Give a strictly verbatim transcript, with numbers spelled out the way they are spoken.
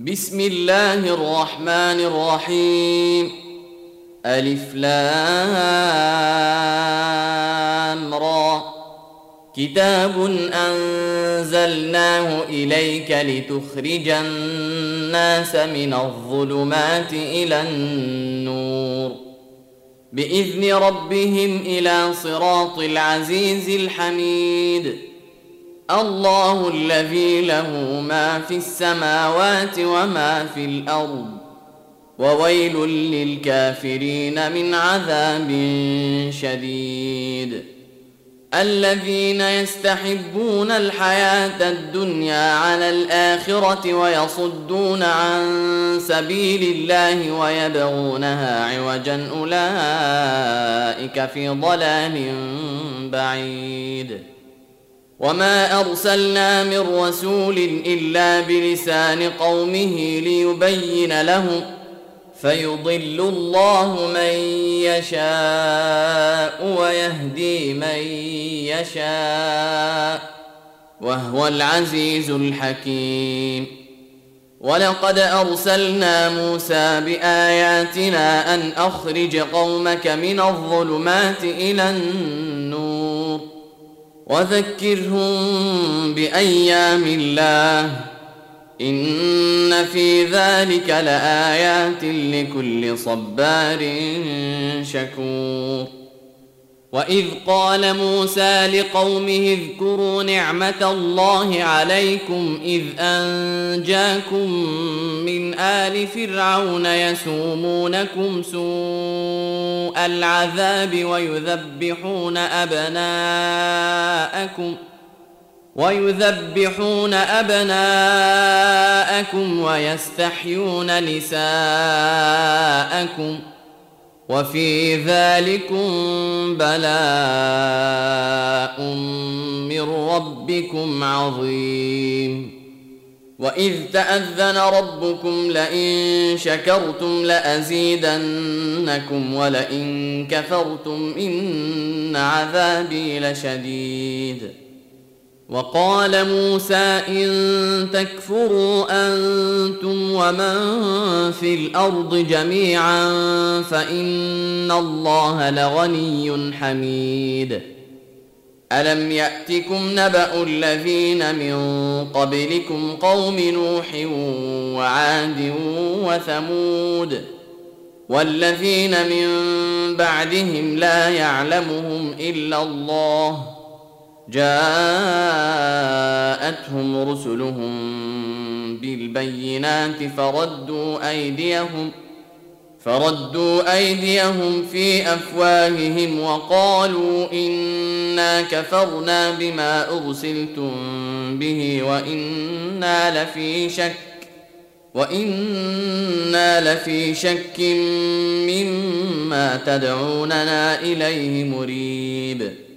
بسم الله الرحمن الرحيم. ألف لام را. كتاب أنزلناه إليك لتخرج الناس من الظلمات إلى النور بإذن ربهم إلى صراط العزيز الحميد. الله الذي له ما في السماوات وما في الأرض وويل للكافرين من عذاب شديد. الذين يستحبون الحياة الدنيا على الآخرة ويصدون عن سبيل الله ويبغونها عوجا أولئك في ضلال بعيد. وما أرسلنا من رسول إلا بلسان قومه ليبين لهم فيضل الله من يشاء ويهدي من يشاء وهو العزيز الحكيم. ولقد أرسلنا موسى بآياتنا أن أخرج قومك من الظلمات إلى النور وذكرهم بأيام الله إن في ذلك لآيات لكل صبار شكور. وإذ قال موسى لقومه اذكروا نعمة الله عليكم إذ أنجاكم من آل فرعون يسومونكم سوء العذاب ويذبحون أبناءكم ويذبحون أبناءكم ويستحيون نساءكم وفي ذلكم بلاء من ربكم عظيم. وإذ تأذن ربكم لئن شكرتم لأزيدنكم ولئن كفرتم إن عذابي لشديد. وقال موسى إن تكفروا أنتم ومن في الأرض جميعا فإن الله لغني حميد. ألم يأتكم نبأ الذين من قبلكم قوم نوح وعاد وثمود والذين من بعدهم لا يعلمهم إلا الله جاءتهم رسلهم بالبينات فردوا أيديهم فردوا أيديهم في أفواههم وقالوا إنا كفرنا بما أرسلتم به وإنا لفي شك وإنا لفي شك مما تدعوننا إليه مريب.